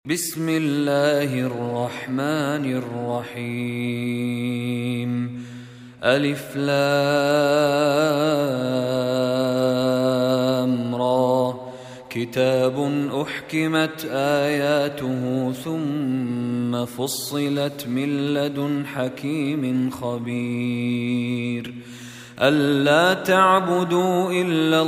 بسم الله الرحمن الرحيم. ألف لام را. كتاب أحكمت آياته ثم فصلت من لدن حكيم خبير. ألا تعبدوا إلا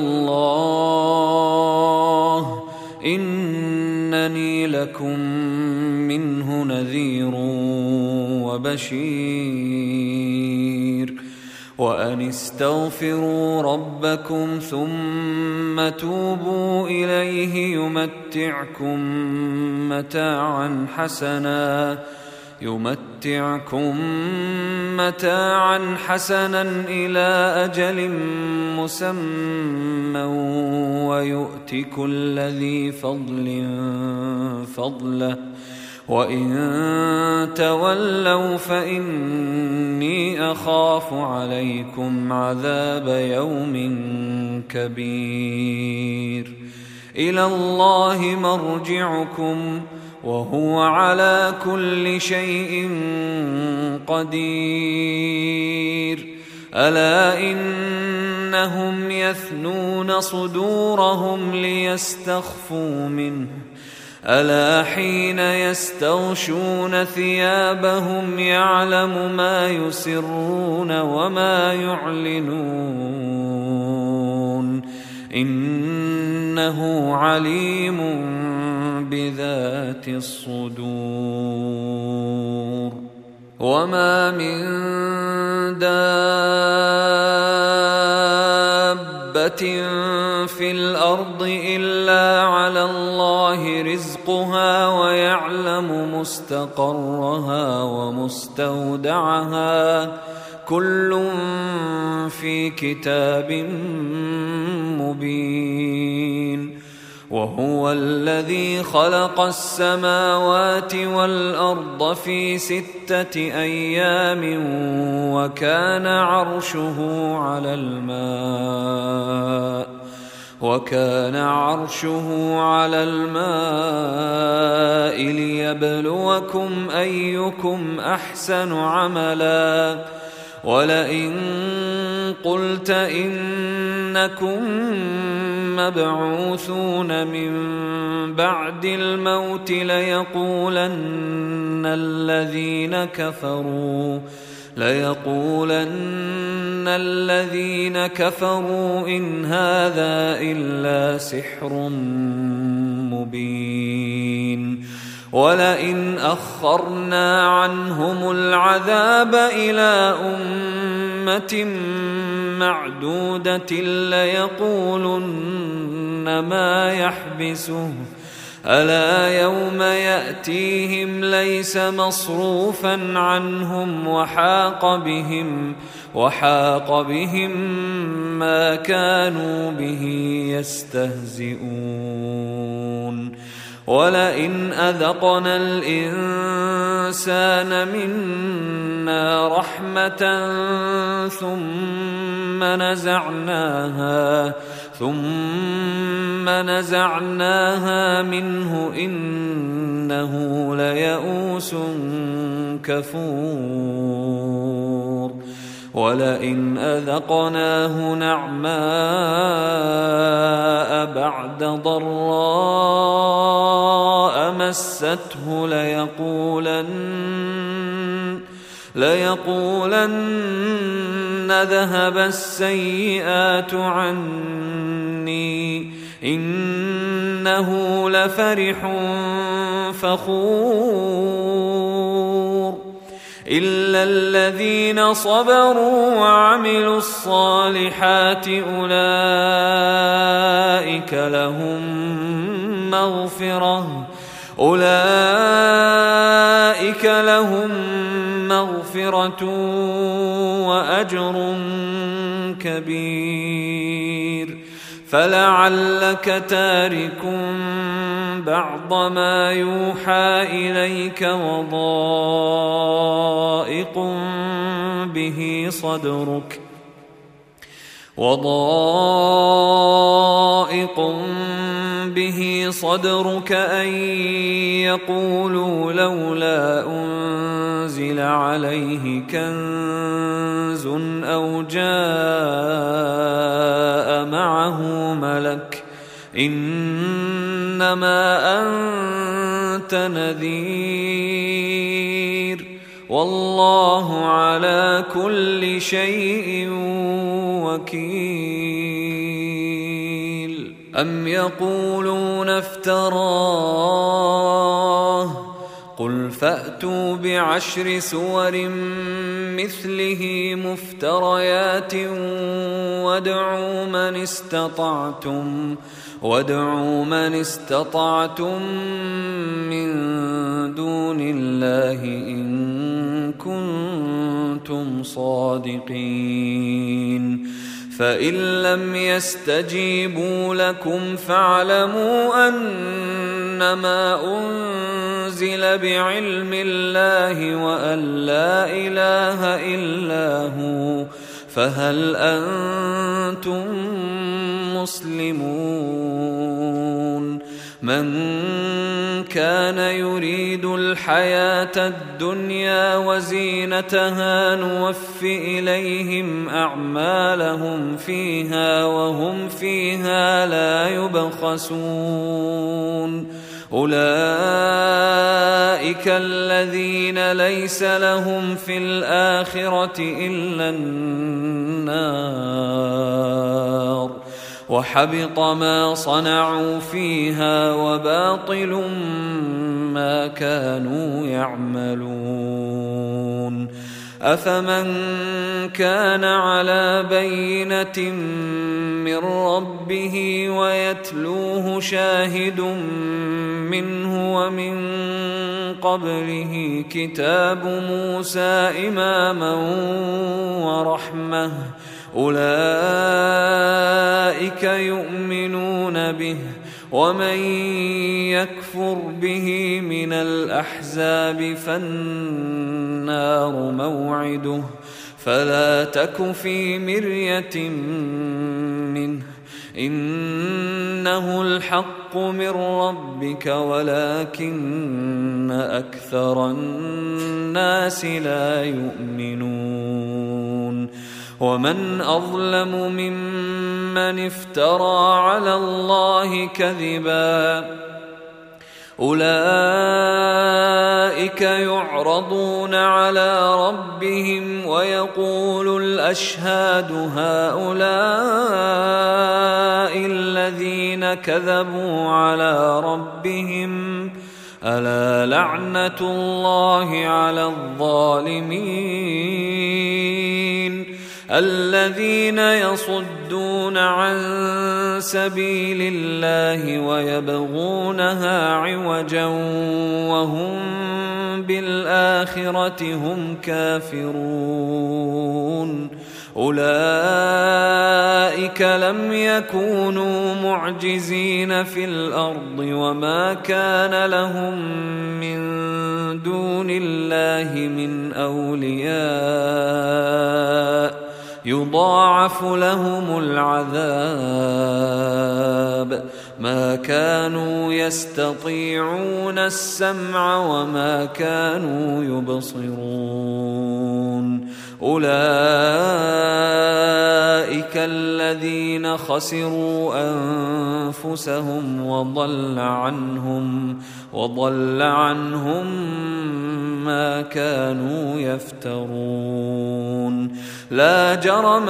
الله إنني لكم منه نذير وبشير. وأن استغفروا ربكم ثم توبوا إليه يمتعكم متاعا حسنا إلى أجل مسمى ويؤت كل ذي فضل فضله وإن تولوا فإني أخاف عليكم عذاب يوم كبير. إلى الله مرجعكم وهو على كل شيء قدير. ألا إنهم يثنون صدورهم ليستخفوا منه ألا حين يستغشون ثيابهم يعلم ما يسرون وما يعلنون إنه عليم بذات الصدور. وما من دابة في الأرض إلا على الله رزقها ويعلم مستقرها ومستودعها كل في كتاب مبين. وهو الذي خلق السماوات والأرض في 6 أيام وكان عرشه على الماء ليبلوكم أيكم أحسن عملا. ولئن قلت إنكم مبعوثون من بعد الموت ليقولن الذين كفروا إن هذا إلا سحر مبين. ولئن أخرنا عنهم العذاب إلى أمة معدودة ليقولن ما يحبسه ألا يوم يأتيهم ليس مصروفا عنهم وحاق بهم ما كانوا به يستهزئون. ولئن أذقنا الإنسان منا رحمة ثم نزعناها منه إنه ليئوس كفور. ولئن أذقناه نعماء بعد ضراء مسته ليقولن ذهب السيئات عني إنه لفرح فخور. إلا الذين صبروا وعملوا الصالحات أولئك لهم مغفرة وأجر كبير. فلعلك تارك بعض ما يوحى إليك وضائق به صدرك أن يقولوا لولا أنزل عليه كنز أو جاء معه ملك إنما أنت نذير والله على كل شيء وكيل. أم يقولون افتراه قل فأتوا بعشر سور مثله مفتريات وادعوا من استطعتم من دون الله إن كنتم صادقين. فإن لم يستجيبوا لكم فاعلموا أنما أنزل بعلم الله وأن لا إله إلا هو فهل أنتم مسلمون؟ من كان يريد الحياة الدنيا وزينتها نوف إليهم أعمالهم فيها وهم فيها لا يبخسون. أولئك الذين ليس لهم في الآخرة إلا النار وحبط ما صنعوا فيها وباطل ما كانوا يعملون. أفمن كان على بينة من ربه ويتلوه شاهد منه ومن قبله كتاب موسى إماما ورحمة أولئك يؤمنون به ومن يكفر به من الأحزاب فالنار موعده فلا تك في مرية منه إنه الحق من ربك ولكن أكثر الناس لا يؤمنون. ومن أظلم ممن افترى على الله كذبا أولئك يعرضون على ربهم ويقول الأشهاد هؤلاء الذين كذبوا على ربهم ألا لعنة الله على الظالمين الذين يصدون عن سبيل الله ويبغونها عوجا وهم بالآخرة هم كافرون. أولئك لم يكونوا معجزين في الأرض وما كان لهم من دون الله من أولياء يضاعف لهم العذاب ما كانوا يستطيعون السمع وما كانوا يبصرون. أولئك الذين خسروا أنفسهم وضل عنهم ما كانوا يفترون. لا جرم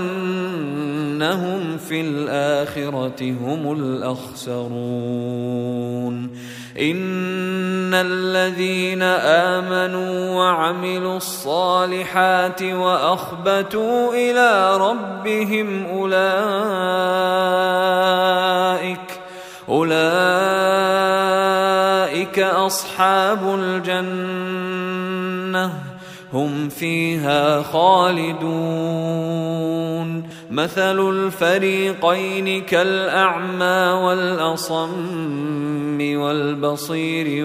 أنهم في الآخرة هم الأخسرون. إن الذين آمنوا وعملوا الصالحات وأخبتوا إلى ربهم أولئك أصحاب الجنة هم فيها خالدون. مثل الفريقين كالأعمى والأصم والبصير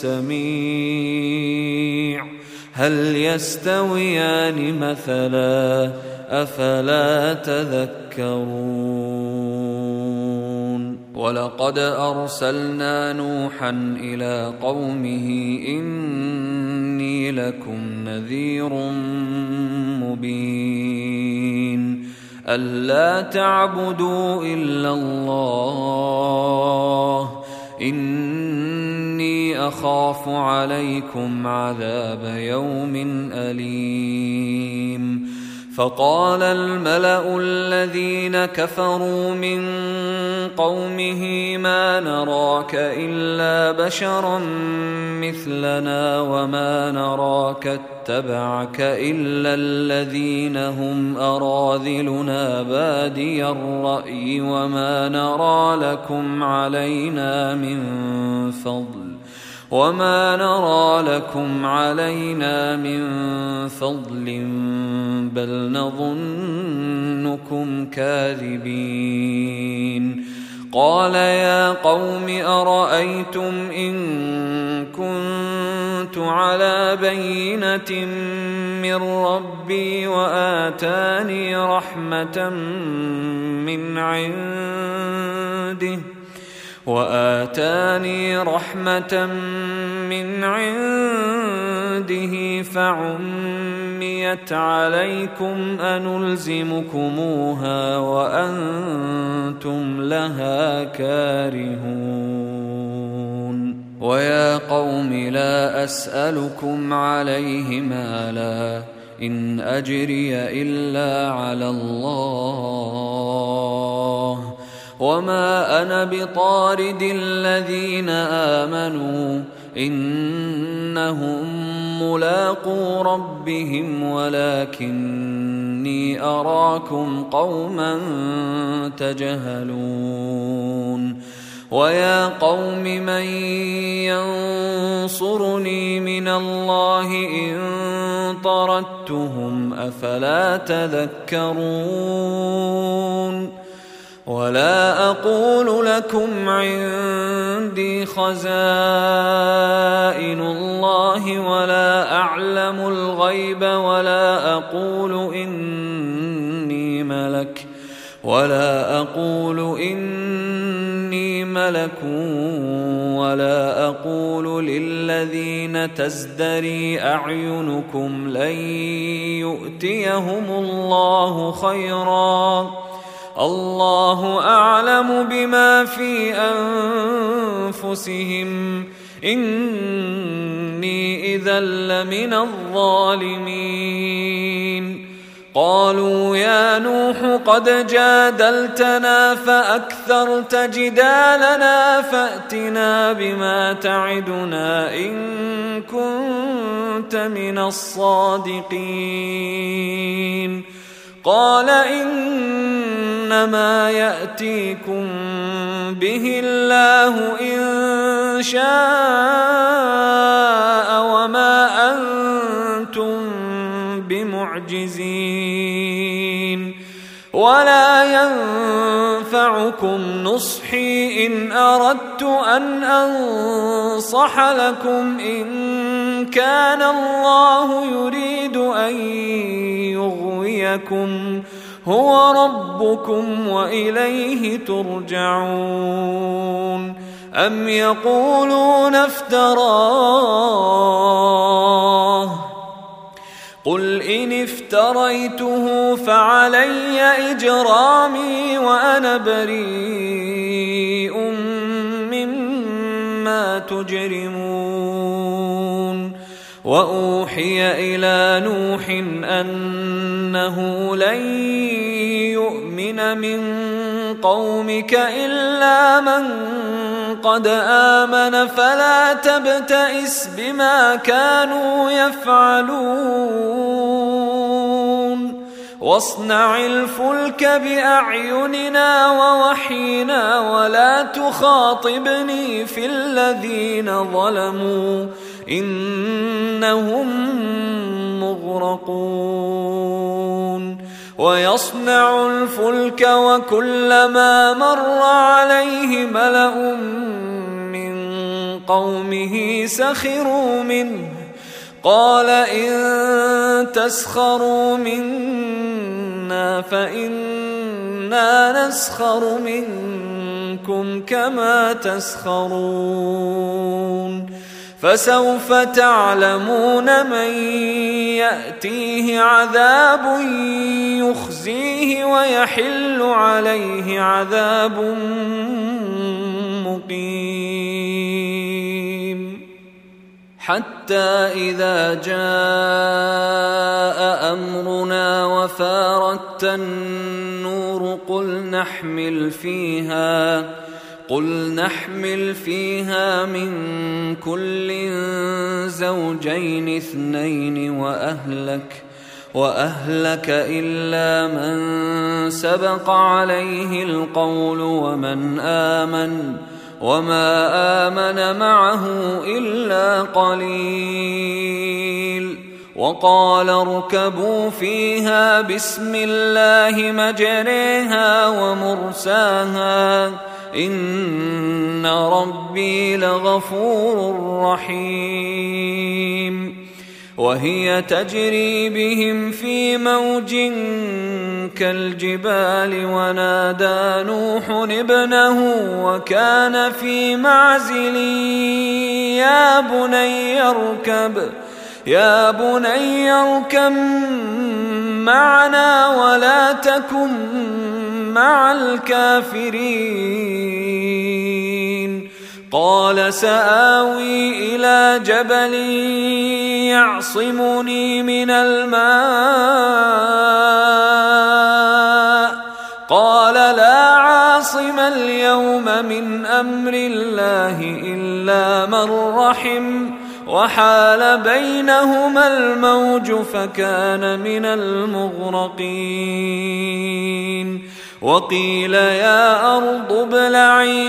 والسميع هل يستويان مثلا أفلا تذكرون. ولقد أرسلنا نوحا إلى قومه إني لكم نذير مبين ألا تعبدوا إلا الله إني أخاف عليكم عذاب يوم أليم فقال الملأ الذين كفروا من قومه ما نراك إلا بشرا مثلنا وما نراك اتبعك إلا الذين هم أراذلنا بادي الرأي وما نرى لكم علينا من فضل بل نظنكم كاذبين قال يا قوم أرأيتم إن كنت على بينة من ربي وآتاني رحمة من عنده فعميت عليكم أنلزمكموها وأنتم لها كارهون ويا قوم لا أسألكم عليه مالا إن أجري إلا على الله وما أنا بطارد الذين آمنوا إنهم ملاقو ربهم ولكني أراكم قوما تجهلون ويا قوم من ينصرني من الله إن طردتهم أفلا تذكرون ولا أقول لكم عندي خزائن الله ولا أعلم الغيب ولا أقول إني ملك ولا أقول للذين تزدري أعينكم لن يؤتيهم الله خيرا الله أعلم بما في أنفسهم إني إذا لمن الظالمين قالوا يا نوح قد جادلتنا فأكثرت جدالنا فأتنا بما تعدنا إن كنت من الصادقين قال إنما يأتيكم به الله إن شاء وما أنتم بمعجزين ولا ينفعكم نصحي إن أردت أن أنصح لكم إن كان الله يريد أن يغويكم هو ربكم وإليه ترجعون أم يقولون افتراه قل إن افتريته فعلي إجرامي وأنا بريء مما تجرمون وأوحي إلى نوح أنه لن يؤمن من قومك إلا من قد آمن فلا تبتئس بما كانوا يفعلون واصنع الفلك بأعيننا ووحينا ولا تخاطبني في الذين ظلموا إنهم مغرقون ويصنع الفلك وكلما مر عليه ملأ من قومه سخروا منه قال إن تسخروا منا فإنا نسخر منكم منكم كما تسخرون فسوف تعلمون من يأتيه عذاب يخزيه ويحل عليه عذاب مقيم حتى إذا جاء أمرنا وفارت النور قل نحمل فيها من كل زوجين اثنين وأهلك إلا من سبق عليه القول وما آمن معه إلا قليل وقال اركبوا فيها بسم الله مجريها ومرساها إن ربي لغفور رحيم وهي تجري بهم في موج كالجبال ونادى نوح ابنه وكان في معزل يا بني اركب معنا ولا تكن مع الكافرين قال سآوي إلى جبل يعصمني من الماء قال لا عاصم اليوم من أمر الله إلا من رحم وحال بينهما الموج فكان من المغرقين وقيل يا أرض ابلعي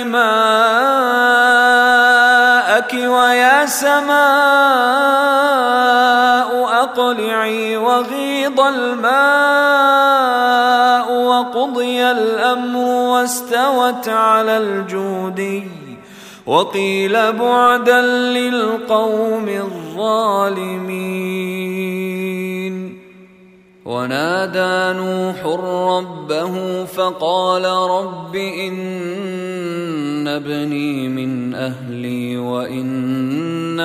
ماءك ويا سماء أقلعي وغيض الماء وقضي الأمر واستوت على الجودي وقيل بعدا للقوم الظالمين ونادى نوح ربه فقال رب إن ابني من أهلي وإن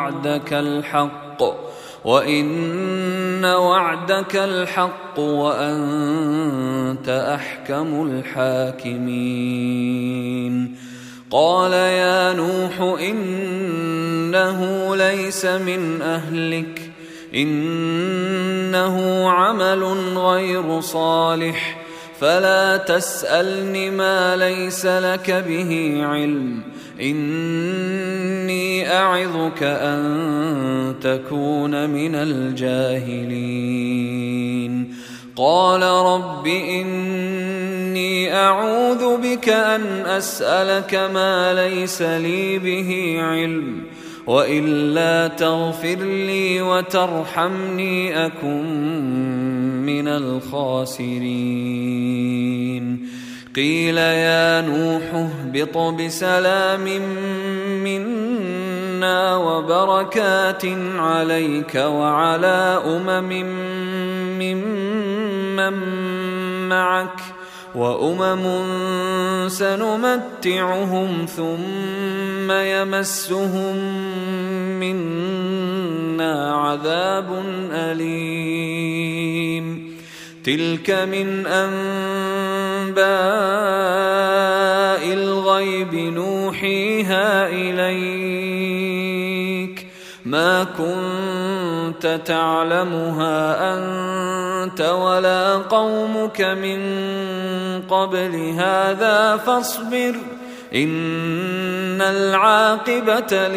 وعدك الحق وأنت أحكم الحاكمين قال يا نوح إنه ليس من أهلك إنه عمل غير صالح فلا تسألني ما ليس لك به علم إني أعظك أن تكون من الجاهلين قال رب إني أعوذ بك أن أسألك ما ليس لي به علم وإلا تغفر لي وترحمني أكن من الخاسرين قيل يا نوح اهبط بسلام منا وبركات عليك وعلى ممن معك وأمم سنمتعهم ثم يمسهم منا عذاب أليم تلك من أنباء الغيب نوحيها إليك ما كنت تعلمها أنت ولا قومك من قبل هذا فاصبر إن العاقبة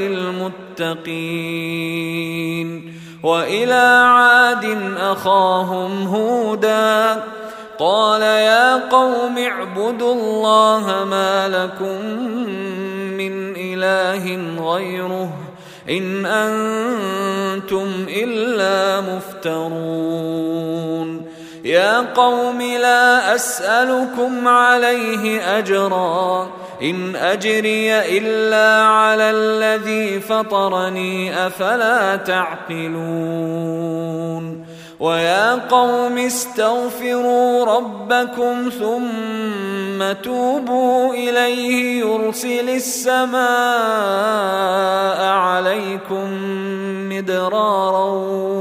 للمتقين وإلى عاد أخاهم هودا قال يا قوم اعبدوا الله ما لكم من إله غيره إن أنتم إلا مفترون يا قوم لا أسألكم عليه أجرا إن أجري إلا على الذي فطرني أفلا تعقلون ويا قوم استغفروا ربكم ثم توبوا إليه يرسل السماء عليكم مدرارا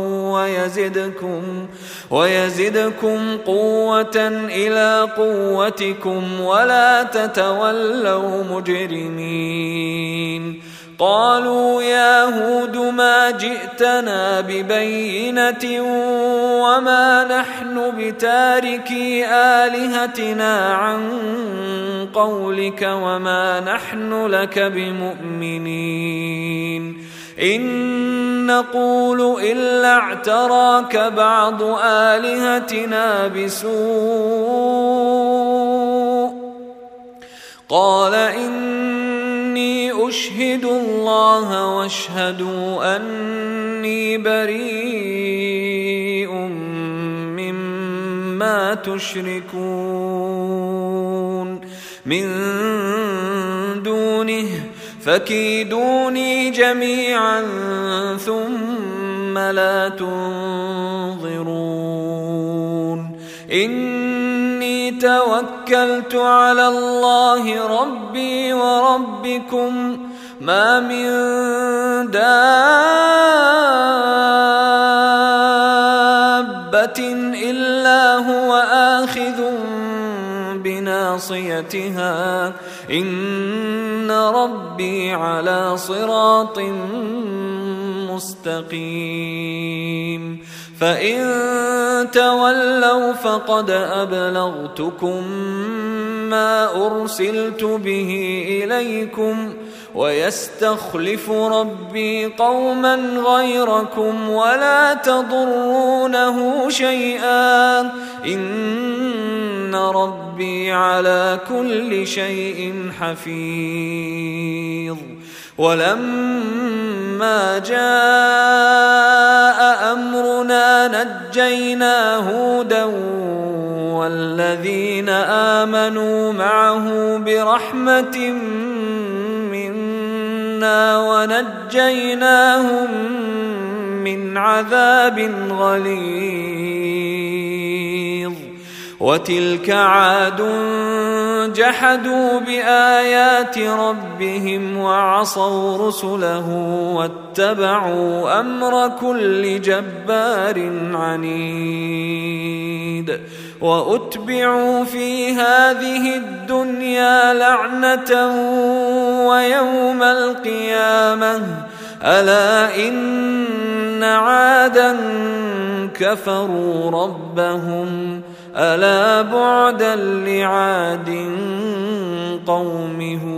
ويزدكم قوة إلى قوتكم ولا تتولوا مجرمين. قالوا يا هود ما جئتنا ببينة وما نحن بتاركي آلهتنا عن قولك وما نحن لك بمؤمنين إن نقول إلا اعتراك بعض آلهتنا بسوء قال إني أشهد الله واشهدوا أني بريء مما تشركون من دونه فكيدوني جميعا ثم لا تنظرون إني توكلت على الله ربي وربكم ما من دابة إلا هو آخذ بناصيتها إن ربي على صراط مستقيم فإن تولوا فقد أبلغتكم ما أرسلت به إليكم ويستخلف ربي قوما غيركم ولا تضرونه شيئا إن ربي على كل شيء حفيظ. ولما جاء أمرنا نجينا هودا والذين آمنوا معه برحمة منا ونجيناهم من عذاب غليظ. وتلك عاد جحدوا بآيات ربهم وعصوا رسله واتبعوا أمر كل جبار عنيد. وأتبعوا في هذه الدنيا لعنة ويوم القيامة ألا إن عادا كفروا ربهم ألا بعدا لعاد قوم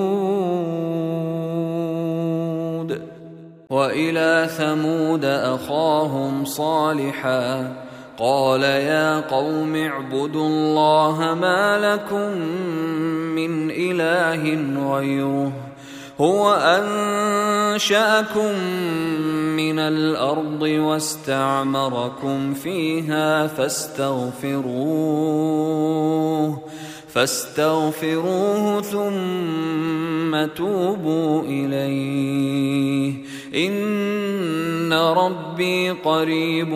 هود. وإلى ثمود أخاهم صالحا قال يا قوم اعبدوا الله ما لكم من إله غيره هو أنشأكم من الأرض واستعمركم فيها فاستغفروه ثم توبوا إليه إن ربي قريب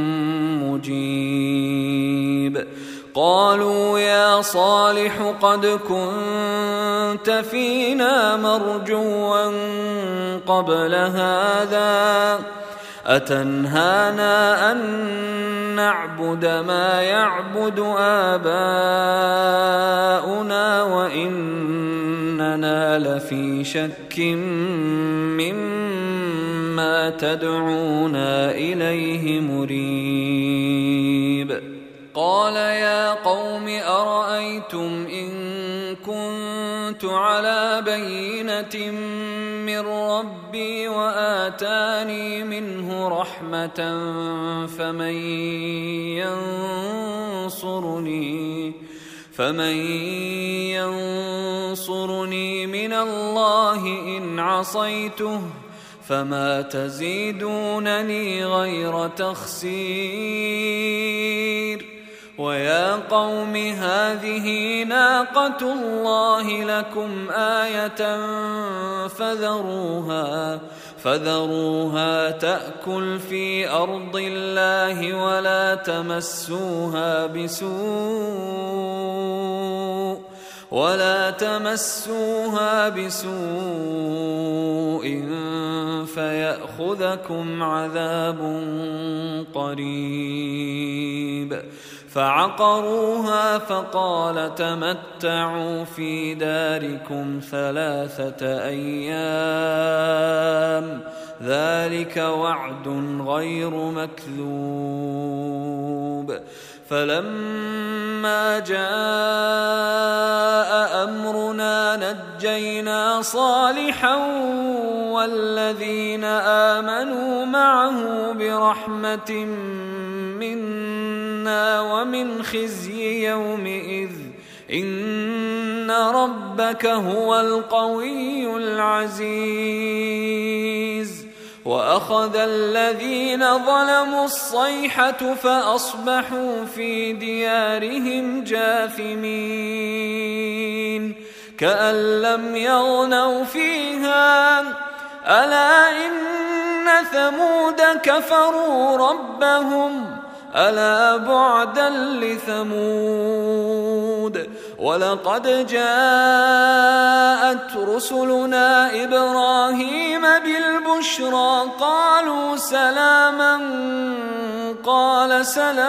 مجيب. قالوا يا صالح قد كنت فينا مرجوا قبل هذا أتنهانا أن نعبد ما يعبد آباؤنا وإننا لفي شك مما تدعونا إليه مريب. قال يا قوم أرأيتم إن كنت على بينة من ربي وآتاني منه رحمة فمن ينصرني من الله إن عصيته فما تزيدونني غير تخسير. ويا قوم هذه ناقة الله لكم آية فذروها تأكل في أرض الله ولا تمسوها بسوء فيأخذكم عذاب قريب. فعقروها فقال تمتعوا في داركم 3 أيام ذلك وعد غير مكذوب. فلما جاء أمرنا نجينا صالحا والذين آمنوا معه برحمة منا ومن خزي يومئذ إن ربك هو القوي العزيز. وأخذ الذين ظلموا الصيحة فأصبحوا في ديارهم جاثمين كأن لم يغنوا فيها ألا إن ثمود كفروا ربهم ألا بعدا لثمود. ولقد جاءت رسلنا إبراهيم بالبشرى قالوا سلاما قال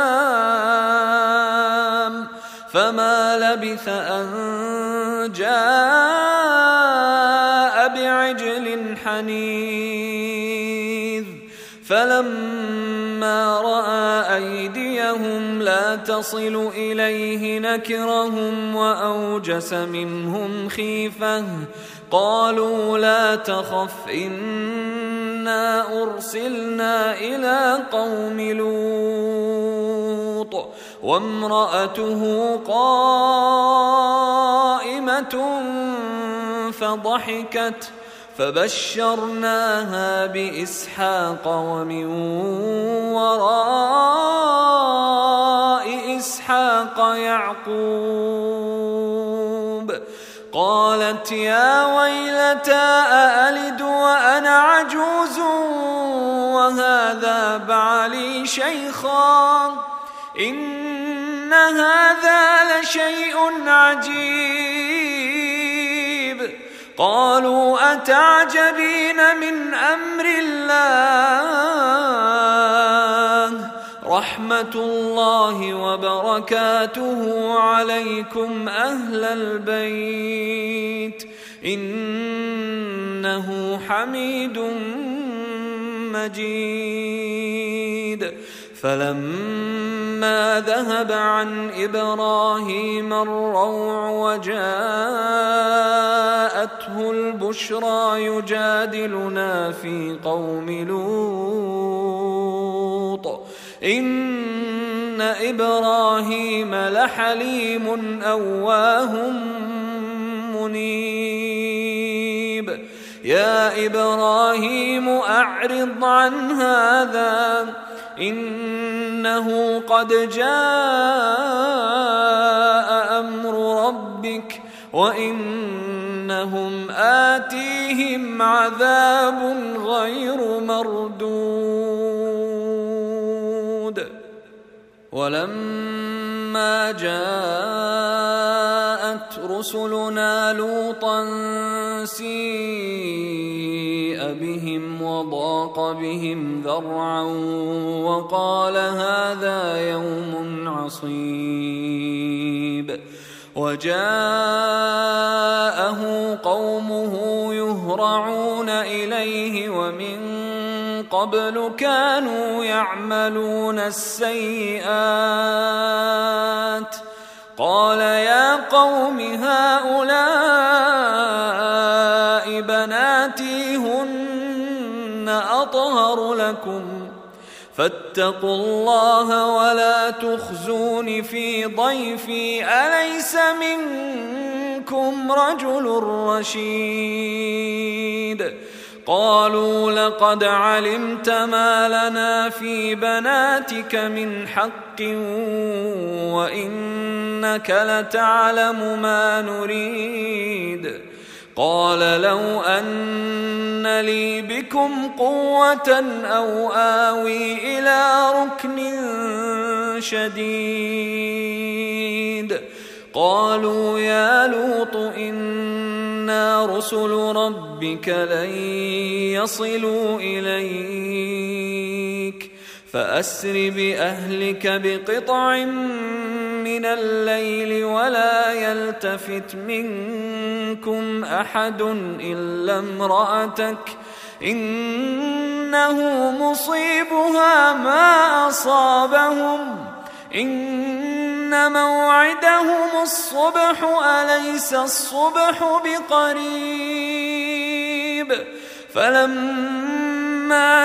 سلام فما لبث أن جاء بعجل حنيذ. فلما رأى أيديهم لا تصل إليه نكرهم وأوجس منهم خيفة قالوا لا تخف إنا أرسلنا إلى قوم لوط وامرأته قائمة فضحكت فبشرناها بإسحاق ومن وراء إسحاق يعقوب. قالت يا ويلتى أألد وأنا عجوز وهذا بعلي شيخا إن هذا لشيء عجيب. قالوا أتعجبين من أمر الله رحمة الله وبركاته عليكم أهل البيت إنه حميد مجيد. فلما ذهب عن إبراهيم الروع وجاءته البشرى يجادلنا في قوم لوط إن إبراهيم لحليم أواه منيب. يا إبراهيم أعرض عن هذا إنه قد جاء أمر ربك وإنهم آتيهم عذاب غير مردود. ولما جاءت رسلنا لوطا سيء بهم وضاق بهم ذرعا وقال هذا يوم عصيب. وجاءه قومه يهرعون إليه ومن قبل كانوا يعملون السيئات قال يا قوم هؤلاء بناتي هن أطهر لكم فاتقوا الله ولا تخزون في ضيفي أليس منكم رجل رشيد. قالوا لقد علمت ما لنا في بناتك من حق وإنك لتعلم ما نريد. قال لو أن لي بكم قوة أو آوي إلى ركن شديد قالوا يا لوط إنا رسل ربك لن يصلوا إليك فأسر بأهلك بقطع من الليل ولا يلتفت منكم أحد إلا امرأتك إنه مصيبها ما أصابهم إن موعدهم الصبح أليس الصبح بقريب فلما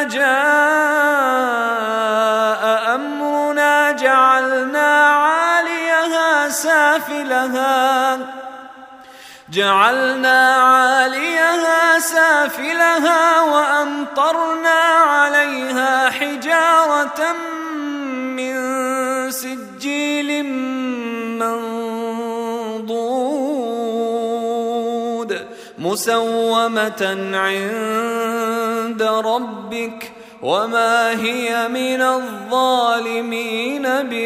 جاء أمرنا جعلنا عاليها سافلها وأمطرنا عليها حجارة من سجيل منضود مسومة عند ربك وما هي من الظالمين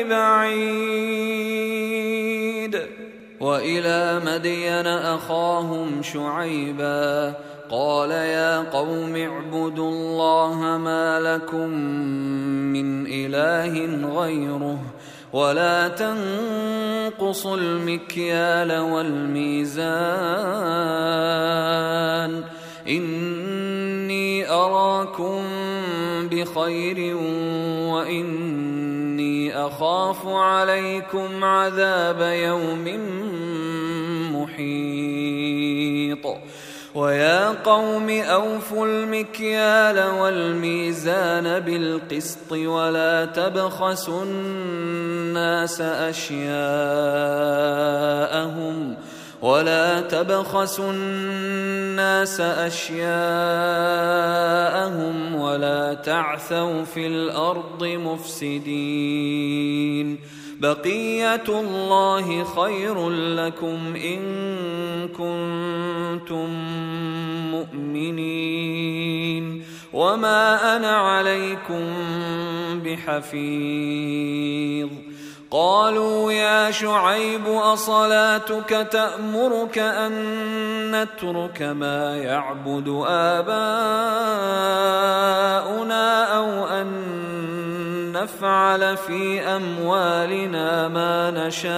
ببعيد وإلى مدين أخاهم شعيبا قال يا قوم اعبدوا الله ما لكم من إله غيره ولا تنقصوا المكيال والميزان إني أراكم بخير وإني أخاف عليكم عذاب يوم محيط ويا قوم أوفوا المكيال والميزان بالقسط ولا تبخسوا الناس أشياءهم ولا تعثوا في الأرض مفسدين بقية الله خير لكم إن كنتم مؤمنين وما أنا عليكم بحفيظ قالوا يا شعيب أصلاتك تأمرك أن نترك ما يعبد آباؤنا أو أن نفعل في أموالنا ما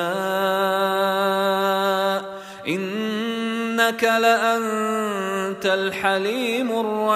نشاء إنك لأنت الحليم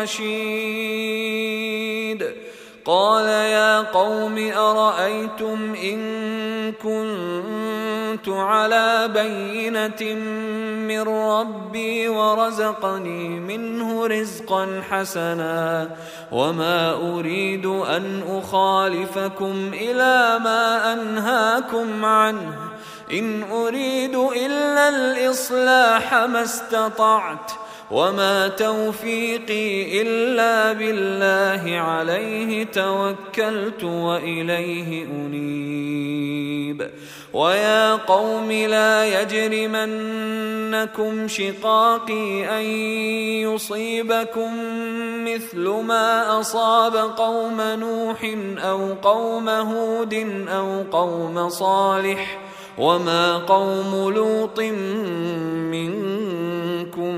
الرشيد قال يا قوم أرأيتم إن كنت على بينة من ربي ورزقني منه رزقا حسنا وما أريد أن أخالفكم إلى ما أنهاكم عنه إن أريد إلا الإصلاح ما استطعت وما توفيقي إلا بالله عليه توكلت وإليه أنيب ويا قوم لا يجرمنكم شقاقي أن يصيبكم مثل ما أصاب قوم نوح أو قوم هود أو قوم صالح وما قوم لوط منكم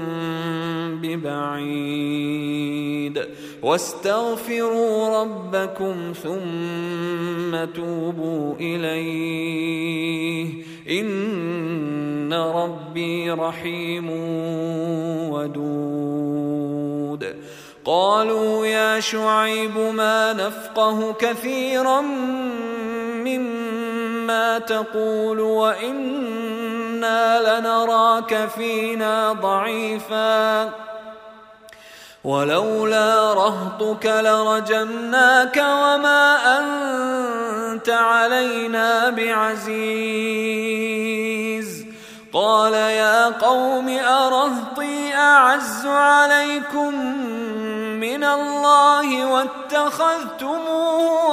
ببعيد واستغفروا ربكم ثم توبوا إليه إن ربي رحيم ودود قالوا يا شعيب ما نفقه كثيرا مما تقول وإنا لنراك فينا ضعيفا ولولا رهطك لرجمناك وما أنت علينا بعزيز قال يا قوم أرهطي أعز عليكم من الله واتخذتموه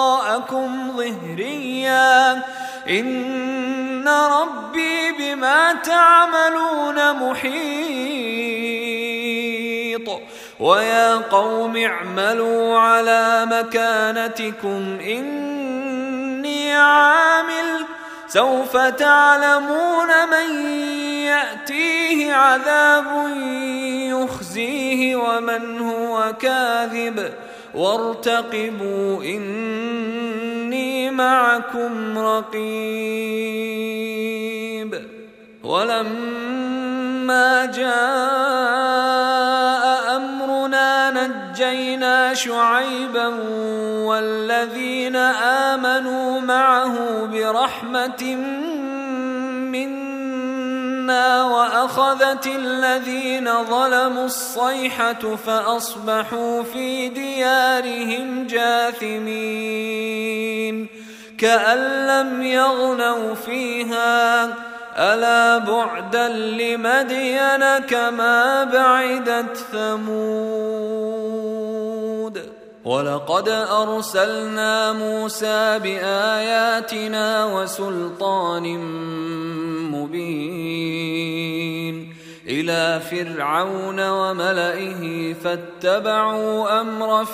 وراءكم ظهريا إن ربي بما بما تعملون محيط ويا قوم اعملوا على مكانتكم إني عامل سوف تعلمون من يأتيه عذاب يخزيه ومن هو كاذب وارتقبوا إني معكم رقيب. ولما جاء أمرنا نجينا شعيبا والذين آمنوا معه برحمة منا وأخذت الذين ظلموا الصيحة فأصبحوا في ديارهم جاثمين كأن لم يغنوا فيها ألا بعدا لمدين كما بعدت ثمود. ولقد أرسلنا موسى بآياتنا وسلطان مبين إلى فرعون وملئه فاتبعوا أمر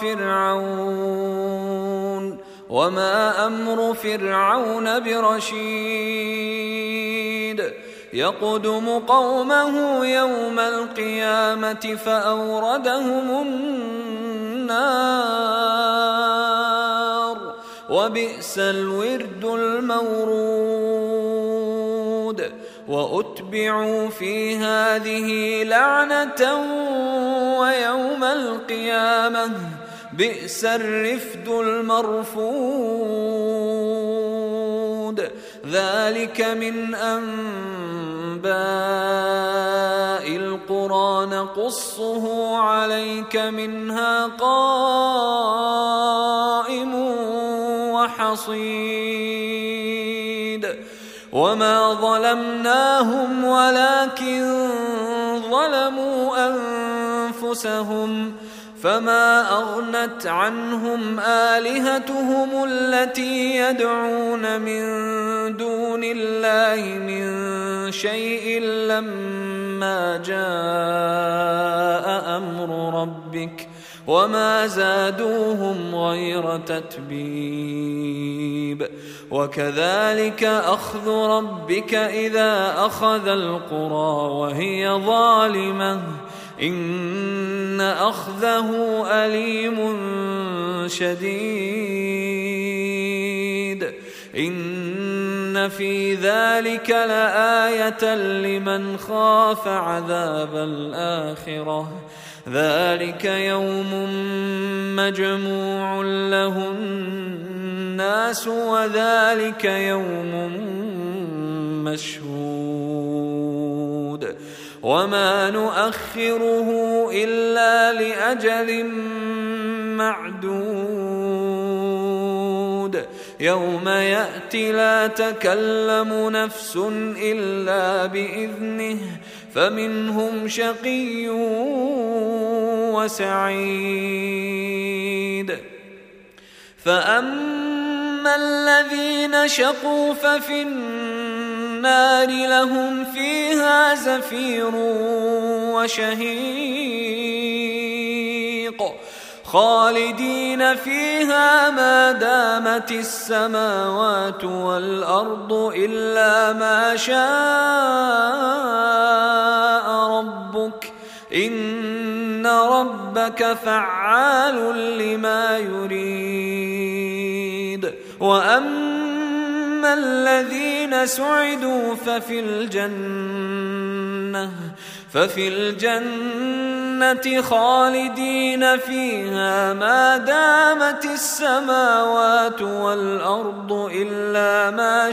فرعون وما أمر فرعون برشيد يقدم قومه يوم القيامة فأوردهم النار وبئس الورد المورود. وأتبعوا في هذه لعنة ويوم القيامة بئس الرفد المرفود. ذلك من أنباء القرى نقصه عليك منها قائم وحصيد. وما ظلمناهم ولكن ظلموا أنفسهم فما أغنت عنهم آلهتهم التي يدعون من دون الله من شيء لما جاء أمر ربك وما زادوهم غير تتبيب. وكذلك أخذ ربك إذا أخذ القرى وهي ظالمة إن أخذه أليم شديد. إن في ذلك لآية لمن خاف عذاب الآخرة ذلك يوم مجموع له الناس وذلك يوم مشهود وما نؤخره إلا لأجل معدود. يوم يأتي لا تكلم نفس إلا بإذنه فمنهم شقي وسعيد. فأما الذين شقوا ففي النار لهم فيها زفير وشهيق خالدين فيها ما دامت السماوات والأرض إلا ما شاء ربك إن ربك فعال لما يريد. وأما الذين سعدوا ففي الجنة خالدين فيها ما دامت السماوات والأرض إلا ما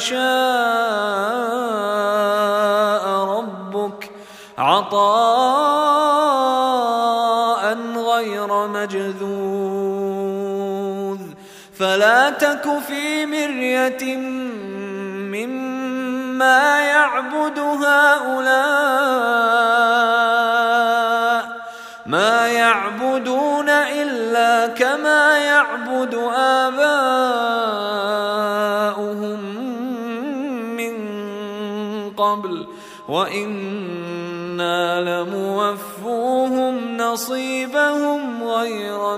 شاء ربك عطاء غير مجذوذ. فلا تك في مرية مما يعبد هؤلاء ما يعبدون إلا كما يعبد آباؤهم من قبل وإنا لموفوهم نصيبهم غير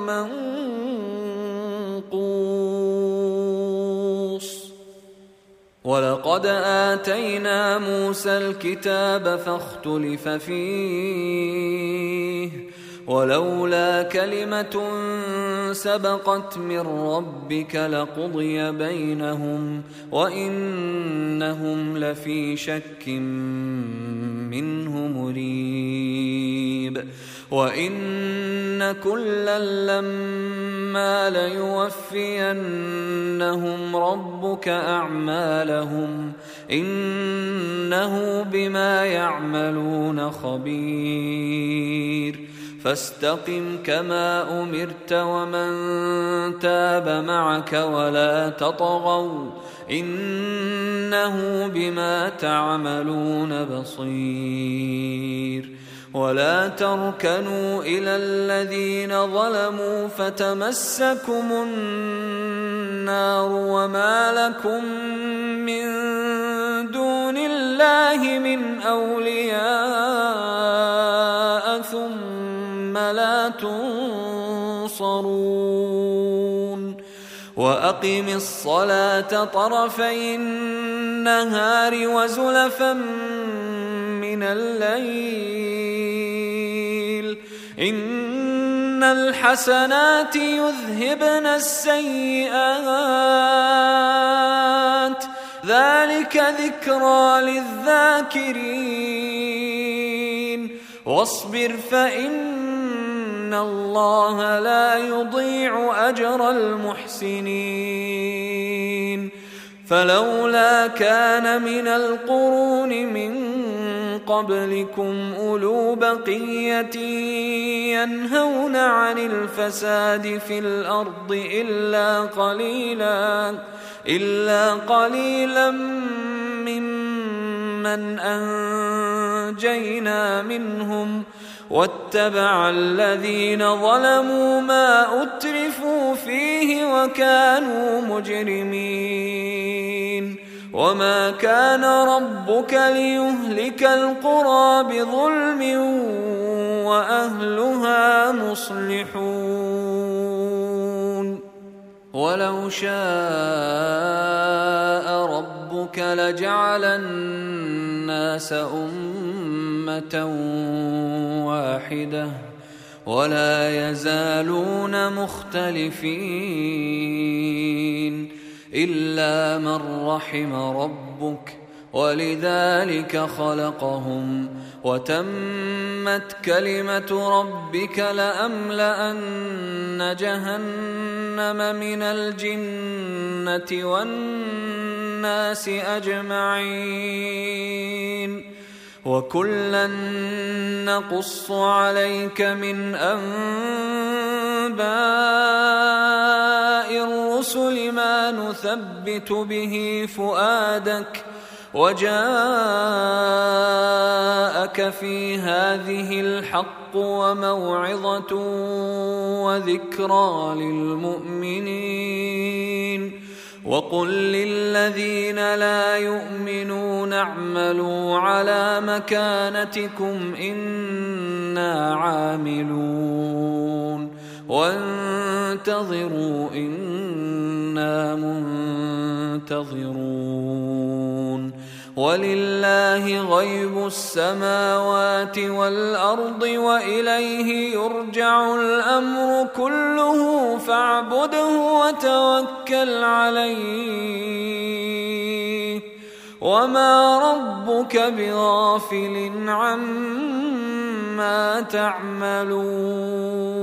منقوص. ولقد آتينا موسى الكتاب فاختلف فيه، ولولا كلمة سبقت من ربك لقضي بينهم وإنهم لفي شك منه مريب. وإن كلا لما ليوفينهم ربك أعمالهم إنه بما يعملون خبير. فاستقم كما أمرت ومن تاب معك ولا تطغوا إنه بما تعملون بصير. ولا تركنوا إلى الذين ظلموا فتمسكم النار وما لكم من دون الله من أولياء ثم لا تنصرون. وأقم الصلاة طرفي النهار وزلفا من الليل إن الحسنات يذهبن السيئات ذلك ذكرى للذاكرين. واصبر فإن الله لا يضيع أجر المحسنين. فلولا كان من القرون من قبلكم أولو بقية ينهون عن الفساد في الأرض إلا قليلا ممن أنجينا منهم واتبع الذين ظلموا ما أترفوا فيه وكانوا مجرمين. وما كان ربك ليهلك القرى بظلم وأهلها مصلحون. ولو شاء ربك لجعل الناس أمة واحدة ولا يزالون مختلفين إلا من رحم ربك ولذلك خلقهم وتمت كلمة ربك لأملأن جهنم من الجنة والناس أجمعين. وكلا نقص عليك من أنباء الرسل ما نثبت به فؤادك وجاءك في هذه الحق وموعظة وذكرى للمؤمنين. وقل للذين لا يؤمنون اعملوا على مكانتكم إنا عاملون وانتظروا إنا منتظرون. ولله غيب السماوات والأرض وإليه يرجع الأمر كله فاعبده وتوكل عليه وما ربك بغافل عما تعملون.